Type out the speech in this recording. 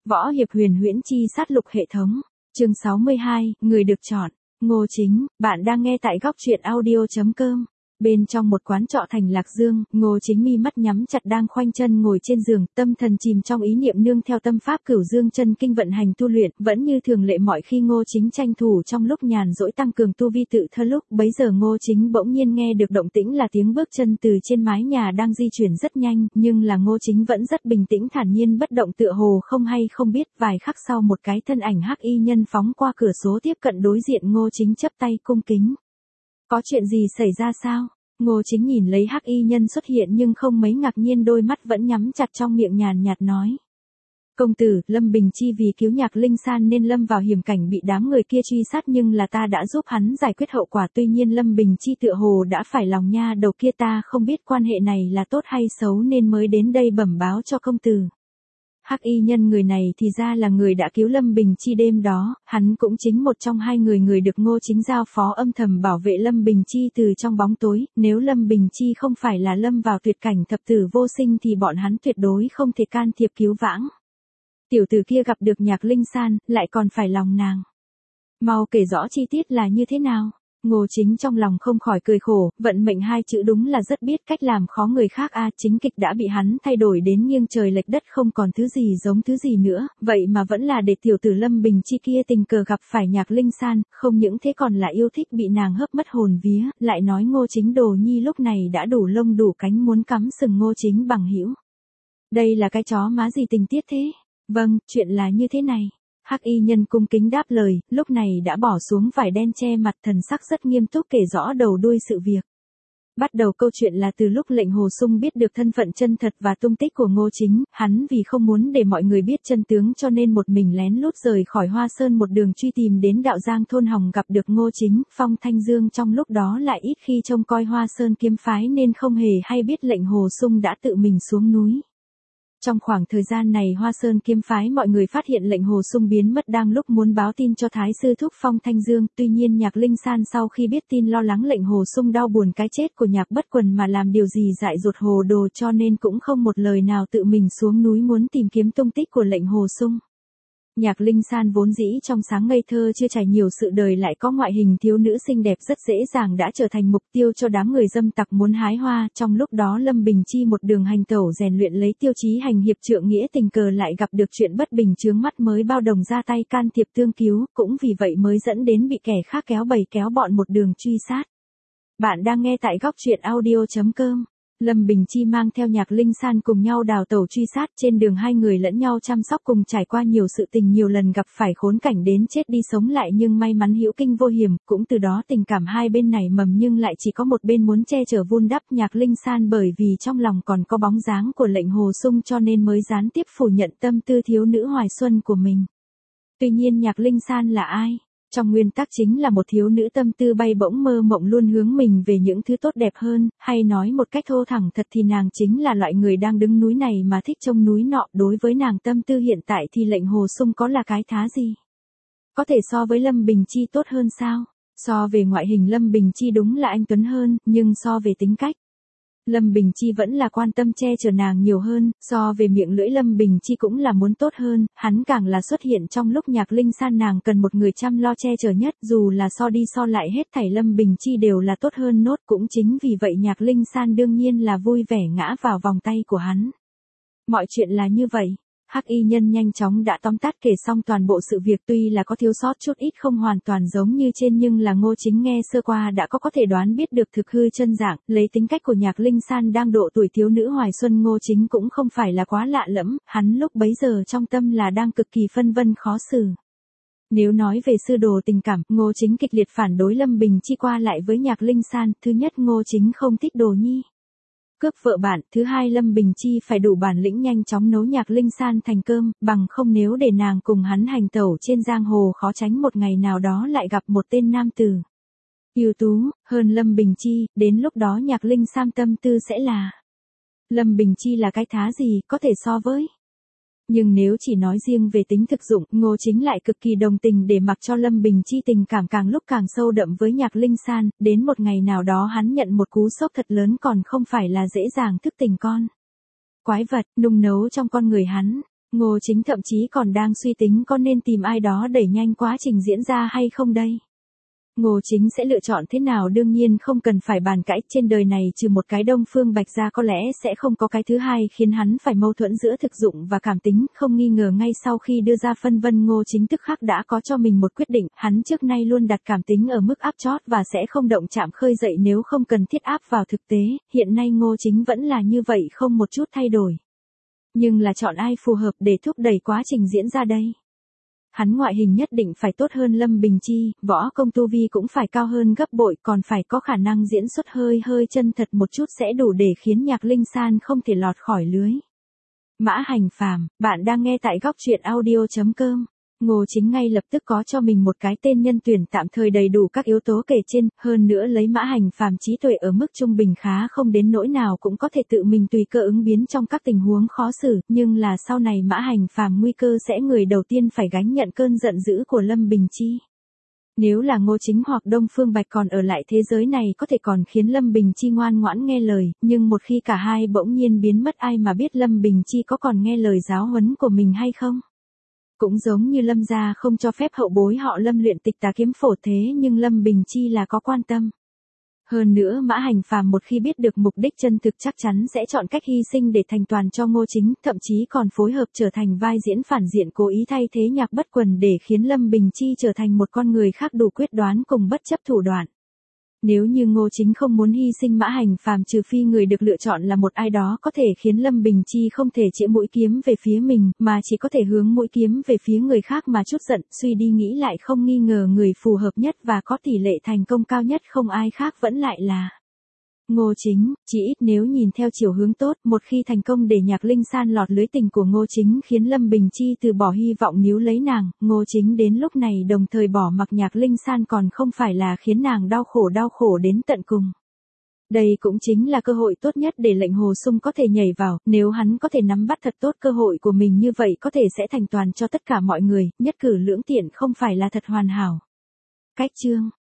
Võ hiệp huyền huyễn chi sát lục hệ thống. Chương 62, người được chọn. Ngô Chính, bạn đang nghe tại góc truyện audio.com. Bên trong một quán trọ thành Lạc Dương, Ngô Chính mi mắt nhắm chặt đang khoanh chân ngồi trên giường, tâm thần chìm trong ý niệm nương theo tâm pháp Cửu Dương chân kinh vận hành tu luyện, vẫn như thường lệ mọi khi Ngô Chính tranh thủ trong lúc nhàn rỗi tăng cường tu vi tự thơ lúc, bấy giờ Ngô Chính bỗng nhiên nghe được động tĩnh là tiếng bước chân từ trên mái nhà đang di chuyển rất nhanh, nhưng là Ngô Chính vẫn rất bình tĩnh thản nhiên bất động tựa hồ không hay không biết, vài khắc sau một cái thân ảnh hắc y nhân phóng qua cửa sổ tiếp cận đối diện Ngô Chính chắp tay cung kính. Có chuyện gì xảy ra sao? Ngô Chính nhìn lấy hắc y nhân xuất hiện nhưng không mấy ngạc nhiên, đôi mắt vẫn nhắm chặt trong miệng nhàn nhạt nói. Công tử, Lâm Bình Chi vì cứu Nhạc Linh San nên lâm vào hiểm cảnh bị đám người kia truy sát, nhưng là ta đã giúp hắn giải quyết hậu quả, tuy nhiên Lâm Bình Chi tựa hồ đã phải lòng nha đầu kia, ta không biết quan hệ này là tốt hay xấu nên mới đến đây bẩm báo cho công tử. Hắc y nhân người này thì ra là người đã cứu Lâm Bình Chi đêm đó, hắn cũng chính một trong hai người được Ngô Chính giao phó âm thầm bảo vệ Lâm Bình Chi từ trong bóng tối, nếu Lâm Bình Chi không phải là lâm vào tuyệt cảnh thập tử vô sinh thì bọn hắn tuyệt đối không thể can thiệp cứu vãng. Tiểu tử kia gặp được Nhạc Linh San, lại còn phải lòng nàng. Mau kể rõ chi tiết là như thế nào? Ngô Chính trong lòng không khỏi cười khổ, vận mệnh hai chữ đúng là rất biết cách làm khó người khác a, chính kịch đã bị hắn thay đổi đến nghiêng trời lệch đất, không còn thứ gì giống thứ gì nữa, vậy mà vẫn là để tiểu tử Lâm Bình Chi kia tình cờ gặp phải Nhạc Linh San, không những thế còn là yêu thích bị nàng hấp mất hồn vía, lại nói Ngô Chính đồ nhi lúc này đã đủ lông đủ cánh muốn cắm sừng Ngô Chính bằng hữu. Đây là cái chó má gì tình tiết thế? Vâng, chuyện là như thế này. Hắc y nhân cung kính đáp lời, lúc này đã bỏ xuống vải đen che mặt, thần sắc rất nghiêm túc kể rõ đầu đuôi sự việc. Bắt đầu câu chuyện là từ lúc lệnh Hồ Sung biết được thân phận chân thật và tung tích của Ngô Chính, hắn vì không muốn để mọi người biết chân tướng cho nên một mình lén lút rời khỏi Hoa Sơn một đường truy tìm đến Đạo Giang thôn Hồng gặp được Ngô Chính, Phong Thanh Dương trong lúc đó lại ít khi trông coi Hoa Sơn kiếm phái nên không hề hay biết lệnh Hồ Sung đã tự mình xuống núi. Trong khoảng thời gian này Hoa Sơn kiếm phái mọi người phát hiện lệnh Hồ Sung biến mất đang lúc muốn báo tin cho Thái sư thúc Phong Thanh Dương, tuy nhiên Nhạc Linh San sau khi biết tin lo lắng lệnh Hồ Sung đau buồn cái chết của Nhạc Bất Quần mà làm điều gì dại dột hồ đồ cho nên cũng không một lời nào tự mình xuống núi muốn tìm kiếm tung tích của lệnh Hồ Sung. Nhạc Linh San vốn dĩ trong sáng ngây thơ chưa trải nhiều sự đời lại có ngoại hình thiếu nữ xinh đẹp rất dễ dàng đã trở thành mục tiêu cho đám người dâm tặc muốn hái hoa, trong lúc đó Lâm Bình Chi một đường hành tẩu rèn luyện lấy tiêu chí hành hiệp trượng nghĩa tình cờ lại gặp được chuyện bất bình chướng mắt mới bao đồng ra tay can thiệp tương cứu, cũng vì vậy mới dẫn đến bị kẻ khác kéo bầy kéo bọn một đường truy sát. Bạn đang nghe tại góc truyện audio.com. Lâm Bình Chi mang theo Nhạc Linh San cùng nhau đào tẩu truy sát, trên đường hai người lẫn nhau chăm sóc cùng trải qua nhiều sự tình, nhiều lần gặp phải khốn cảnh đến chết đi sống lại nhưng may mắn hữu kinh vô hiểm, cũng từ đó tình cảm hai bên nảy mầm nhưng lại chỉ có một bên muốn che chở vun đắp. Nhạc Linh San bởi vì trong lòng còn có bóng dáng của lệnh Hồ Sung cho nên mới gián tiếp phủ nhận tâm tư thiếu nữ hoài xuân của mình. Tuy nhiên Nhạc Linh San là ai? Trong nguyên tắc chính là một thiếu nữ tâm tư bay bổng mơ mộng luôn hướng mình về những thứ tốt đẹp hơn, hay nói một cách thô thẳng thật thì nàng chính là loại người đang đứng núi này mà thích trông núi nọ, đối với nàng tâm tư hiện tại thì lệnh Hồ Sung có là cái thá gì? Có thể so với Lâm Bình Chi tốt hơn sao? So về ngoại hình Lâm Bình Chi đúng là anh tuấn hơn, nhưng so về tính cách, Lâm Bình Chi vẫn là quan tâm che chở nàng nhiều hơn, so về miệng lưỡi Lâm Bình Chi cũng là muốn tốt hơn, hắn càng là xuất hiện trong lúc Nhạc Linh San nàng cần một người chăm lo che chở nhất, dù là so đi so lại hết thảy Lâm Bình Chi đều là tốt hơn nốt, cũng chính vì vậy Nhạc Linh San đương nhiên là vui vẻ ngã vào vòng tay của hắn. Mọi chuyện là như vậy. Hắc y nhân nhanh chóng đã tóm tắt kể xong toàn bộ sự việc, tuy là có thiếu sót chút ít không hoàn toàn giống như trên nhưng là Ngô Chính nghe sơ qua đã có thể đoán biết được thực hư chân dạng, lấy tính cách của Nhạc Linh San đang độ tuổi thiếu nữ hoài xuân Ngô Chính cũng không phải là quá lạ lẫm, hắn lúc bấy giờ trong tâm là đang cực kỳ phân vân khó xử. Nếu nói về sư đồ tình cảm, Ngô Chính kịch liệt phản đối Lâm Bình Chi qua lại với Nhạc Linh San, thứ nhất Ngô Chính không thích đồ nhi cướp vợ bạn, thứ hai Lâm Bình Chi phải đủ bản lĩnh nhanh chóng nấu Nhạc Linh San thành cơm, bằng không nếu để nàng cùng hắn hành tẩu trên giang hồ khó tránh một ngày nào đó lại gặp một tên nam tử ưu tú hơn Lâm Bình Chi, đến lúc đó Nhạc Linh San tâm tư sẽ là Lâm Bình Chi là cái thá gì có thể so với. Nhưng nếu chỉ nói riêng về tính thực dụng, Ngô Chính lại cực kỳ đồng tình để mặc cho Lâm Bình Chi tình cảm càng lúc càng sâu đậm với Nhạc Linh San, đến một ngày nào đó hắn nhận một cú sốc thật lớn còn không phải là dễ dàng thức tỉnh con quái vật nung nấu trong con người hắn. Ngô Chính thậm chí còn đang suy tính có nên tìm ai đó đẩy nhanh quá trình diễn ra hay không đây. Ngô Chính sẽ lựa chọn thế nào đương nhiên không cần phải bàn cãi, trên đời này trừ một cái Đông Phương Bạch ra có lẽ sẽ không có cái thứ hai khiến hắn phải mâu thuẫn giữa thực dụng và cảm tính, không nghi ngờ ngay sau khi đưa ra phân vân Ngô Chính tức khắc đã có cho mình một quyết định, hắn trước nay luôn đặt cảm tính ở mức áp chót và sẽ không động chạm khơi dậy nếu không cần thiết áp vào thực tế, hiện nay Ngô Chính vẫn là như vậy không một chút thay đổi. Nhưng là chọn ai phù hợp để thúc đẩy quá trình diễn ra đây? Hắn ngoại hình nhất định phải tốt hơn Lâm Bình Chi, võ công tu vi cũng phải cao hơn gấp bội, còn phải có khả năng diễn xuất hơi chân thật một chút sẽ đủ để khiến Nhạc Linh San không thể lọt khỏi lưới. Mã Hành Phàm, bạn đang nghe tại góc truyện audio.com. Ngô Chính ngay lập tức có cho mình một cái tên nhân tuyển tạm thời đầy đủ các yếu tố kể trên, hơn nữa lấy Mã Hành Phàm trí tuệ ở mức trung bình khá không đến nỗi nào cũng có thể tự mình tùy cơ ứng biến trong các tình huống khó xử, nhưng là sau này Mã Hành Phàm nguy cơ sẽ người đầu tiên phải gánh nhận cơn giận dữ của Lâm Bình Chi. Nếu là Ngô Chính hoặc Đông Phương Bạch còn ở lại thế giới này có thể còn khiến Lâm Bình Chi ngoan ngoãn nghe lời, nhưng một khi cả hai bỗng nhiên biến mất ai mà biết Lâm Bình Chi có còn nghe lời giáo huấn của mình hay không? Cũng giống như Lâm gia không cho phép hậu bối họ Lâm luyện tịch tà kiếm phổ thế nhưng Lâm Bình Chi là có quan tâm. Hơn nữa Mã Hành Phàm một khi biết được mục đích chân thực chắc chắn sẽ chọn cách hy sinh để thành toàn cho Ngô Chính, thậm chí còn phối hợp trở thành vai diễn phản diện cố ý thay thế Nhạc Bất Quần để khiến Lâm Bình Chi trở thành một con người khác đủ quyết đoán cùng bất chấp thủ đoạn. Nếu như Ngô Chính không muốn hy sinh Mã Hành Phàm trừ phi người được lựa chọn là một ai đó có thể khiến Lâm Bình Chi không thể chĩa mũi kiếm về phía mình, mà chỉ có thể hướng mũi kiếm về phía người khác mà chút giận, suy đi nghĩ lại không nghi ngờ người phù hợp nhất và có tỷ lệ thành công cao nhất không ai khác vẫn lại là Ngô Chính, chỉ ít nếu nhìn theo chiều hướng tốt, một khi thành công để Nhạc Linh San lọt lưới tình của Ngô Chính khiến Lâm Bình Chi từ bỏ hy vọng níu lấy nàng, Ngô Chính đến lúc này đồng thời bỏ mặc Nhạc Linh San còn không phải là khiến nàng đau khổ đến tận cùng. Đây cũng chính là cơ hội tốt nhất để lệnh Hồ Sung có thể nhảy vào, nếu hắn có thể nắm bắt thật tốt cơ hội của mình như vậy có thể sẽ thành toàn cho tất cả mọi người, nhất cử lưỡng tiện không phải là thật hoàn hảo. Cách chương